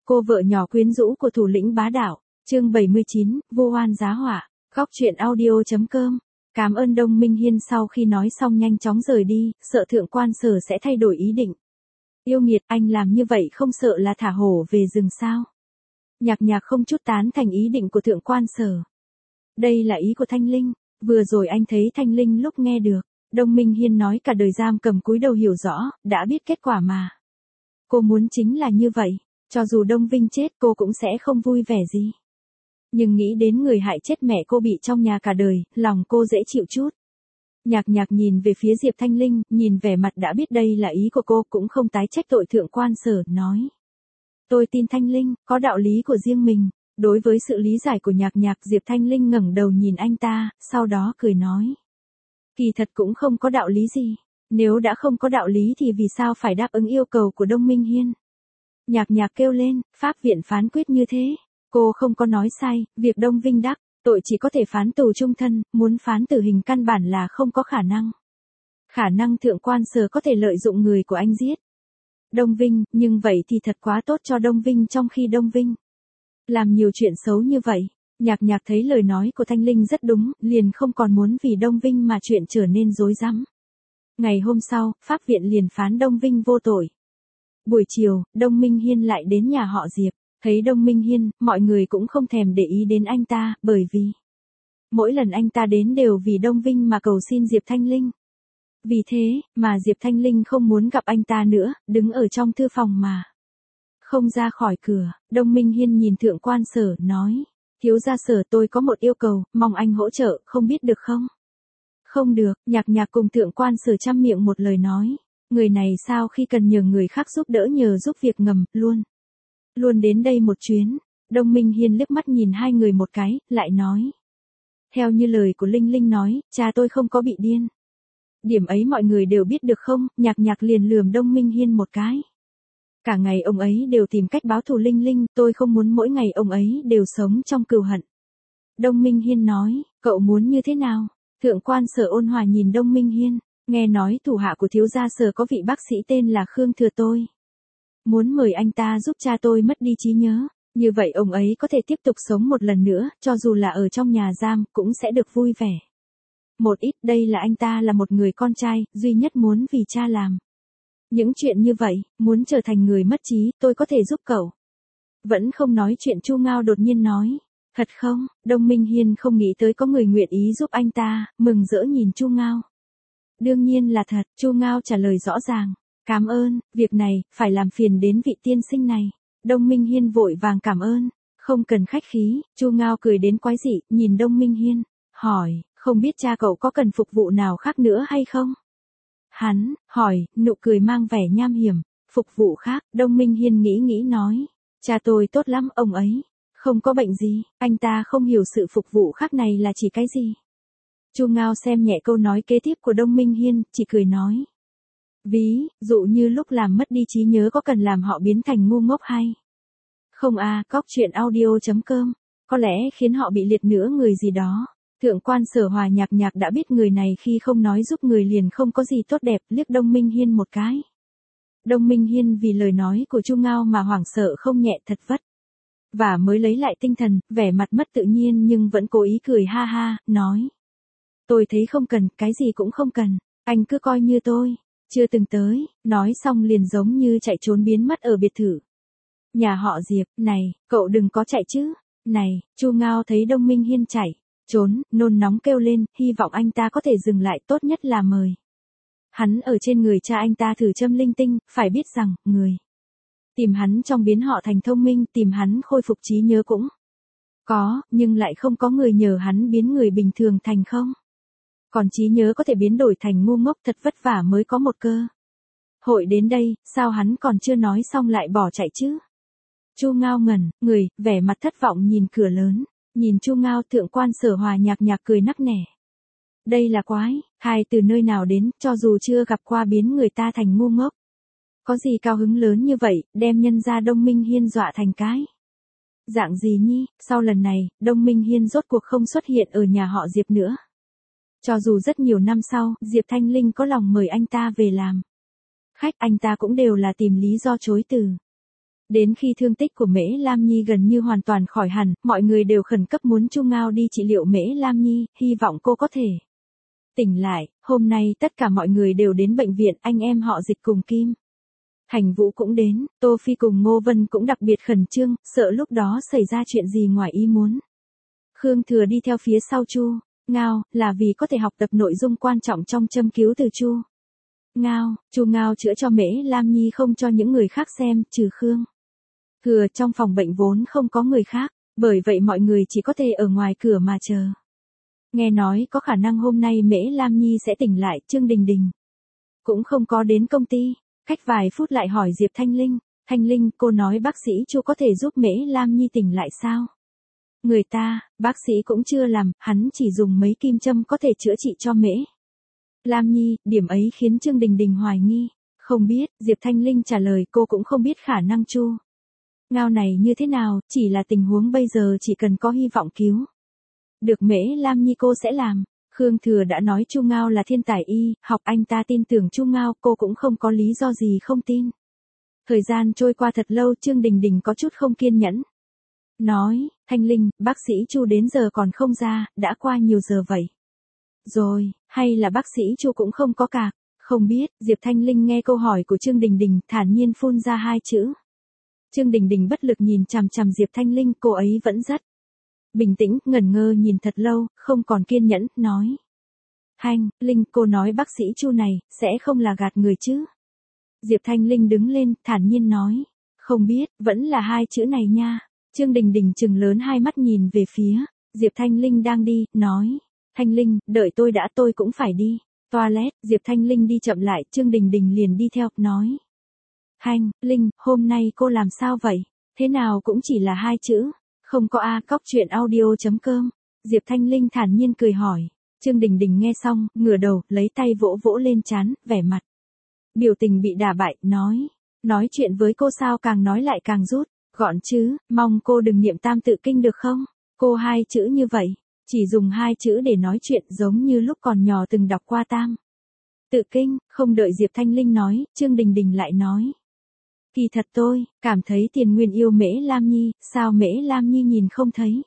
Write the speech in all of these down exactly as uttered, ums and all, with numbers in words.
Cô vợ nhỏ quyến rũ của thủ lĩnh bá đạo. Chương bảy mươi chín, vô oan giá họa. Góc truyện audio chấm com. Cảm ơn Đông Minh Hiên sau khi nói xong nhanh chóng rời đi, sợ thượng quan sở sẽ thay đổi ý định. Yêu nghiệt, anh làm như vậy không sợ là thả hổ về rừng sao? Nhạc nhạc không chút tán thành ý định của thượng quan sở. Đây là ý của Thanh Linh, vừa rồi anh thấy Thanh Linh lúc nghe được, Đông Minh Hiên nói cả đời giam cầm cúi đầu hiểu rõ, đã biết kết quả mà. Cô muốn chính là như vậy, cho dù Đông Vinh chết cô cũng sẽ không vui vẻ gì. Nhưng nghĩ đến người hại chết mẹ cô bị trong nhà cả đời, lòng cô dễ chịu chút. Nhạc nhạc nhìn về phía Diệp Thanh Linh, nhìn vẻ mặt đã biết đây là ý của cô cũng không tái trách tội thượng quan sở, nói. Tôi tin Thanh Linh, có đạo lý của riêng mình. Đối với sự lý giải của nhạc nhạc, Diệp Thanh Linh ngẩng đầu nhìn anh ta, sau đó cười nói. Kỳ thật cũng không có đạo lý gì. Nếu đã không có đạo lý thì vì sao phải đáp ứng yêu cầu của Đông Minh Hiên? Nhạc nhạc kêu lên, pháp viện phán quyết như thế. Cô không có nói sai, việc Đông Vinh đắc, tội chỉ có thể phán tù chung thân, muốn phán tử hình căn bản là không có khả năng. Khả năng thượng quan sở có thể lợi dụng người của anh giết Đông Vinh, nhưng vậy thì thật quá tốt cho Đông Vinh trong khi Đông Vinh làm nhiều chuyện xấu như vậy. Nhạc nhạc thấy lời nói của Thanh Linh rất đúng, liền không còn muốn vì Đông Vinh mà chuyện trở nên rối rắm. Ngày hôm sau, pháp viện liền phán Đông Vinh vô tội. Buổi chiều, Đông Minh Hiên lại đến nhà họ Diệp. Thấy Đông Minh Hiên, mọi người cũng không thèm để ý đến anh ta, bởi vì mỗi lần anh ta đến đều vì Đông Vinh mà cầu xin Diệp Thanh Linh. Vì thế, mà Diệp Thanh Linh không muốn gặp anh ta nữa, đứng ở trong thư phòng mà không ra khỏi cửa. Đông Minh Hiên nhìn thượng quan sở, nói. Thiếu gia Sở, tôi có một yêu cầu, mong anh hỗ trợ, không biết được không? Không được, nhạc nhạc cùng thượng quan sở chăm miệng một lời nói. Người này sao khi cần nhờ người khác giúp đỡ nhờ giúp việc ngầm, luôn. Luôn đến đây một chuyến. Đông Minh Hiên liếc mắt nhìn hai người một cái, lại nói. Theo như lời của Linh Linh nói, cha tôi không có bị điên. Điểm ấy mọi người đều biết được không? Nhạc nhạc liền lườm Đông Minh Hiên một cái. Cả ngày ông ấy đều tìm cách báo thù Linh Linh, tôi không muốn mỗi ngày ông ấy đều sống trong cừu hận. Đông Minh Hiên nói, cậu muốn như thế nào? Thượng quan sở ôn hòa nhìn Đông Minh Hiên, nghe nói thủ hạ của thiếu gia Sở có vị bác sĩ tên là Khương Thừa tôi. Muốn mời anh ta giúp cha tôi mất đi trí nhớ, như vậy ông ấy có thể tiếp tục sống một lần nữa, cho dù là ở trong nhà giam, cũng sẽ được vui vẻ. Một ít, đây là anh ta là một người con trai, duy nhất muốn vì cha làm những chuyện như vậy, muốn trở thành người mất trí, tôi có thể giúp cậu. Vẫn không nói chuyện Chu Ngao đột nhiên nói. Thật không? Đông Minh Hiên không nghĩ tới có người nguyện ý giúp anh ta, mừng rỡ nhìn Chu Ngao. Đương nhiên là thật, Chu Ngao trả lời rõ ràng. Cảm ơn, việc này, phải làm phiền đến vị tiên sinh này. Đông Minh Hiên vội vàng cảm ơn. Không cần khách khí, Chu Ngao cười đến quái dị, nhìn Đông Minh Hiên, hỏi, không biết cha cậu có cần phục vụ nào khác nữa hay không? Hắn, hỏi, nụ cười mang vẻ nham hiểm, phục vụ khác, Đông Minh Hiên nghĩ nghĩ nói, cha tôi tốt lắm, ông ấy không có bệnh gì, anh ta không hiểu sự phục vụ khác này là chỉ cái gì. Chu Ngao xem nhẹ câu nói kế tiếp của Đông Minh Hiên, chỉ cười nói. Ví dụ như lúc làm mất đi trí nhớ có cần làm họ biến thành ngu ngốc hay không à? Góc truyện audio chấm com, có lẽ khiến họ bị liệt nửa người gì đó. Thượng quan sở hòa nhạc nhạc đã biết người này khi không nói giúp người liền không có gì tốt đẹp, liếc Đông Minh Hiên một cái. Đông Minh Hiên vì lời nói của Chu Ngao mà hoảng sợ không nhẹ, thật vất và mới lấy lại tinh thần, vẻ mặt mất tự nhiên nhưng vẫn cố ý cười ha ha, nói. Tôi thấy không cần, cái gì cũng không cần, anh cứ coi như tôi chưa từng tới, nói xong liền giống như chạy trốn biến mất ở biệt thự nhà họ Diệp. Này, cậu đừng có chạy chứ. Này, Chu Ngao thấy Đông Minh Hiên chạy trốn, nôn nóng kêu lên, hy vọng anh ta có thể dừng lại, tốt nhất là mời hắn ở trên người cha anh ta thử châm linh tinh, phải biết rằng, người tìm hắn trong biến họ thành thông minh, tìm hắn khôi phục trí nhớ cũng có, nhưng lại không có người nhờ hắn biến người bình thường thành không. Còn trí nhớ có thể biến đổi thành ngu ngốc, thật vất vả mới có một cơ hội đến đây, sao hắn còn chưa nói xong lại bỏ chạy chứ? Chu Ngao ngẩn người, vẻ mặt thất vọng nhìn cửa lớn. Nhìn Chu Ngao, thượng quan sở hòa nhạc nhạc cười nắc nẻ. Đây là quái, hai từ nơi nào đến, cho dù chưa gặp qua biến người ta thành ngu ngốc. Có gì cao hứng lớn như vậy, đem nhân ra Đông Minh Hiên dọa thành cái dạng gì nhi? Sau lần này, Đông Minh Hiên rốt cuộc không xuất hiện ở nhà họ Diệp nữa. Cho dù rất nhiều năm sau, Diệp Thanh Linh có lòng mời anh ta về làm khách, anh ta cũng đều là tìm lý do chối từ. Đến khi thương tích của Mễ Lam Nhi gần như hoàn toàn khỏi hẳn, mọi người đều khẩn cấp muốn Chu Ngao đi trị liệu Mễ Lam Nhi, hy vọng cô có thể tỉnh lại. Hôm nay tất cả mọi người đều đến bệnh viện, anh em họ Dịch cùng Kim Thành Vũ cũng đến, Tô Phi cùng Ngô Vân cũng đặc biệt khẩn trương, sợ lúc đó xảy ra chuyện gì ngoài ý muốn. Khương Thừa đi theo phía sau Chu Ngao, là vì có thể học tập nội dung quan trọng trong châm cứu từ Chu Ngao. Chu Ngao chữa cho Mễ Lam Nhi không cho những người khác xem, trừ Khương Thừa. Trong phòng bệnh vốn không có người khác, bởi vậy mọi người chỉ có thể ở ngoài cửa mà chờ. Nghe nói có khả năng hôm nay Mễ Lam Nhi sẽ tỉnh lại, Trương Đình Đình cũng không có đến công ty. Cách vài phút lại hỏi Diệp Thanh Linh, Thanh Linh, cô nói bác sĩ Chu có thể giúp Mễ Lam Nhi tỉnh lại sao? Người ta, bác sĩ cũng chưa làm, hắn chỉ dùng mấy kim châm có thể chữa trị cho Mễ Lam Nhi, điểm ấy khiến Trương Đình Đình hoài nghi. Không biết, Diệp Thanh Linh trả lời, cô cũng không biết khả năng Chu Ngao này như thế nào, chỉ là tình huống bây giờ chỉ cần có hy vọng cứu được Mễ Lam Nhi cô sẽ làm. Khương Thừa đã nói Chu Ngao là thiên tài y học, anh ta tin tưởng Chu Ngao, cô cũng không có lý do gì không tin. Thời gian trôi qua thật lâu, Trương Đình Đình có chút không kiên nhẫn. Nói, Thanh Linh, bác sĩ Chu đến giờ còn không ra, đã qua nhiều giờ vậy. Rồi, hay là bác sĩ Chu cũng không có cạc? Không biết, Diệp Thanh Linh nghe câu hỏi của Trương Đình Đình, thản nhiên phun ra hai chữ. Trương Đình Đình bất lực nhìn chằm chằm Diệp Thanh Linh, cô ấy vẫn rất bình tĩnh, ngẩn ngơ nhìn thật lâu, không còn kiên nhẫn, nói. Thanh Linh, cô nói bác sĩ Chu này, sẽ không là gạt người chứ? Diệp Thanh Linh đứng lên, thản nhiên nói. Không biết, vẫn là hai chữ này nha. Trương Đình Đình trừng lớn hai mắt nhìn về phía Diệp Thanh Linh đang đi, nói. Thanh Linh, đợi tôi đã, tôi cũng phải đi toilet. Diệp Thanh Linh đi chậm lại, Trương Đình Đình liền đi theo, nói. Thanh Linh, hôm nay cô làm sao vậy? Thế nào cũng chỉ là hai chữ. Không có a. Cóc truyện audio chấm com. Diệp Thanh Linh thản nhiên cười hỏi. Trương Đình Đình nghe xong, ngửa đầu, lấy tay vỗ vỗ lên trán, vẻ mặt biểu tình bị đả bại, nói. Nói chuyện với cô sao càng nói lại càng rút gọn chứ, mong cô đừng niệm tam tự kinh được không? Cô hai chữ như vậy, chỉ dùng hai chữ để nói chuyện giống như lúc còn nhỏ từng đọc qua tam tự kinh. Không đợi Diệp Thanh Linh nói, Trương Đình Đình lại nói. Kỳ thật tôi cảm thấy Tiền Nguyên yêu Mễ Lam Nhi, sao Mễ Lam Nhi nhìn không thấy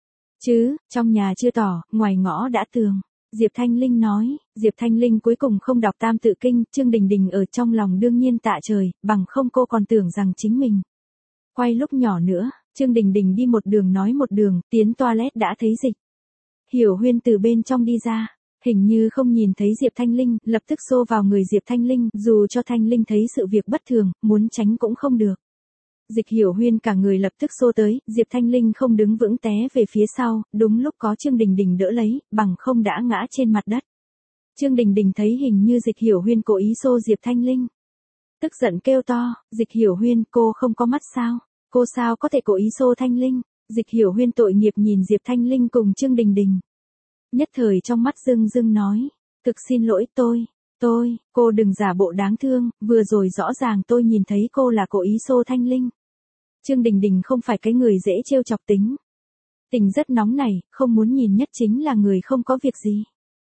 chứ, trong nhà chưa tỏ, ngoài ngõ đã tường. Diệp Thanh Linh nói. Diệp Thanh Linh cuối cùng không đọc tam tự kinh, Trương Đình Đình ở trong lòng đương nhiên tạ trời, bằng không cô còn tưởng rằng chính mình quay lúc nhỏ nữa. Trương Đình Đình đi một đường nói một đường, tiến toilet đã thấy Dịch Hiểu Huyên từ bên trong đi ra. Hình như không nhìn thấy Diệp Thanh Linh, lập tức xô vào người Diệp Thanh Linh, dù cho Thanh Linh thấy sự việc bất thường, muốn tránh cũng không được. Dịch Hiểu Huyên cả người lập tức xô tới, Diệp Thanh Linh không đứng vững té về phía sau, đúng lúc có Trương Đình Đình đỡ lấy, bằng không đã ngã trên mặt đất. Trương Đình Đình thấy hình như Dịch Hiểu Huyên cố ý xô Diệp Thanh Linh. Tức giận kêu to, Dịch Hiểu Huyên, cô không có mắt sao? Cô sao có thể cố ý xô Thanh Linh? Dịch Hiểu Huyên tội nghiệp nhìn Diệp Thanh Linh cùng Trương Đình Đình. Nhất thời trong mắt rưng rưng nói, thực xin lỗi tôi, tôi, cô đừng giả bộ đáng thương, vừa rồi rõ ràng tôi nhìn thấy cô là cố ý xô Thanh Linh. Trương Đình Đình không phải cái người dễ trêu chọc tính. Tình rất nóng này, không muốn nhìn nhất chính là người không có việc gì.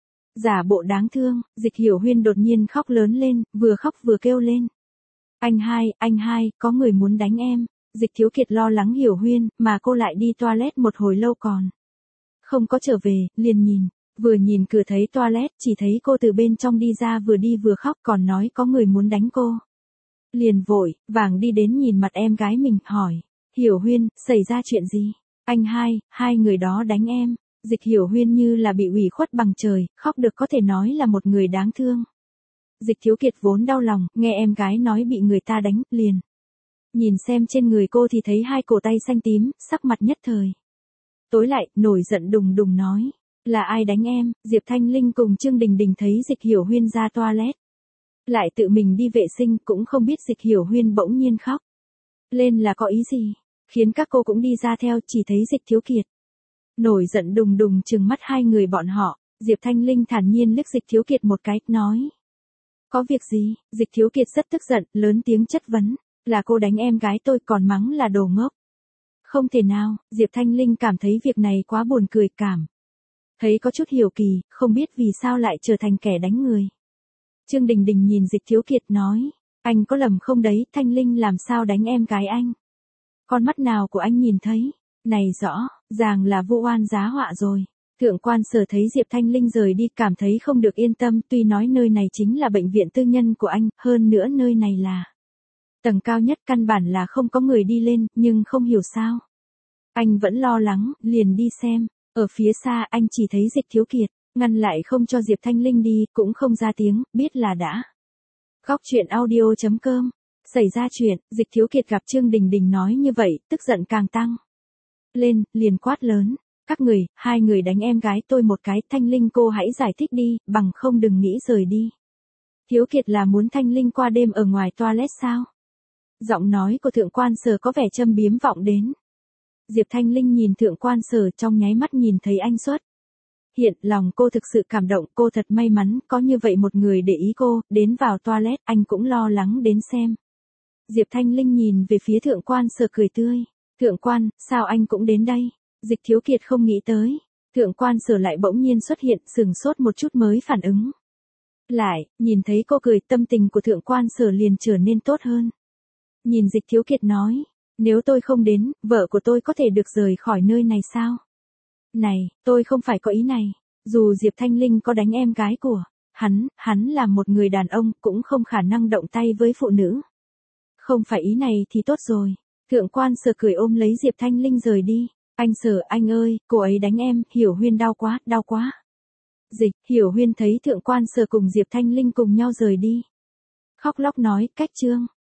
Giả bộ đáng thương, Dịch Hiểu Huyên đột nhiên khóc lớn lên, vừa khóc vừa kêu lên. Anh hai, anh hai, có người muốn đánh em. Dịch Thiếu Kiệt lo lắng Hiểu Huyên, mà cô lại đi toilet một hồi lâu còn không có trở về, liền nhìn. Vừa nhìn cửa thấy toilet, chỉ thấy cô từ bên trong đi ra vừa đi vừa khóc còn nói có người muốn đánh cô. Liền vội, vàng đi đến nhìn mặt em gái mình, hỏi. Hiểu Huyên, xảy ra chuyện gì? Anh hai, hai người đó đánh em. Dịch Hiểu Huyên như là bị ủy khuất bằng trời, khóc được có thể nói là một người đáng thương. Dịch Thiếu Kiệt vốn đau lòng, nghe em gái nói bị người ta đánh, liền nhìn xem trên người cô thì thấy hai cổ tay xanh tím, sắc mặt nhất thời tối lại, nổi giận đùng đùng nói. Là ai đánh em? Diệp Thanh Linh cùng Trương Đình Đình thấy Dịch Hiểu Huyên ra toilet, lại tự mình đi vệ sinh, cũng không biết Dịch Hiểu Huyên bỗng nhiên khóc lên là có ý gì, khiến các cô cũng đi ra theo, chỉ thấy Dịch Thiếu Kiệt nổi giận đùng đùng trừng mắt hai người bọn họ. Diệp Thanh Linh thản nhiên liếc Dịch Thiếu Kiệt một cái, nói. Có việc gì? Dịch Thiếu Kiệt rất tức giận, lớn tiếng chất vấn. Là cô đánh em gái tôi, còn mắng là đồ ngốc. Không thể nào. Diệp Thanh Linh cảm thấy việc này quá buồn cười, cảm thấy có chút hiểu kỳ, không biết vì sao lại trở thành kẻ đánh người. Trương Đình Đình nhìn Dịch Thiếu Kiệt nói. Anh có lầm không đấy, Thanh Linh làm sao đánh em gái anh? Con mắt nào của anh nhìn thấy? Này rõ, ràng là vu oan giá họa rồi. Thượng quan Sở thấy Diệp Thanh Linh rời đi cảm thấy không được yên tâm, tuy nói nơi này chính là bệnh viện tư nhân của anh, hơn nữa nơi này là tầng cao nhất căn bản là không có người đi lên, nhưng không hiểu sao. Anh vẫn lo lắng, liền đi xem. Ở phía xa anh chỉ thấy Dịch Thiếu Kiệt, ngăn lại không cho Diệp Thanh Linh đi, cũng không ra tiếng, biết là đã. Góc chuyện audio chấm com. Xảy ra chuyện, Dịch Thiếu Kiệt gặp Trương Đình Đình nói như vậy, tức giận càng tăng lên, liền quát lớn. Các người, hai người đánh em gái tôi một cái, Thanh Linh cô hãy giải thích đi, bằng không đừng nghĩ rời đi. Thiếu Kiệt là muốn Thanh Linh qua đêm ở ngoài toilet sao? Giọng nói của Thượng quan Sở có vẻ châm biếm vọng đến. Diệp Thanh Linh nhìn Thượng quan Sở trong nháy mắt nhìn thấy anh xuất hiện, lòng cô thực sự cảm động, cô thật may mắn, có như vậy một người để ý cô, đến vào toilet, anh cũng lo lắng đến xem. Diệp Thanh Linh nhìn về phía Thượng quan Sở cười tươi. Thượng quan, sao anh cũng đến đây? Dịch Thiếu Kiệt không nghĩ tới. Thượng quan Sở lại bỗng nhiên xuất hiện, sừng sốt một chút mới phản ứng lại, nhìn thấy cô cười, tâm tình của Thượng quan Sở liền trở nên tốt hơn. Nhìn Dịch Thiếu Kiệt nói, nếu tôi không đến, vợ của tôi có thể được rời khỏi nơi này sao? Này, tôi không phải có ý này. Dù Diệp Thanh Linh có đánh em gái của hắn, hắn là một người đàn ông, cũng không khả năng động tay với phụ nữ. Không phải ý này thì tốt rồi. Thượng quan Sở cười ôm lấy Diệp Thanh Linh rời đi. Anh Sở, anh ơi, cô ấy đánh em, Hiểu Huyên đau quá, đau quá. Dịch, Hiểu Huyên thấy Thượng quan Sở cùng Diệp Thanh Linh cùng nhau rời đi. Khóc lóc nói, cách Trương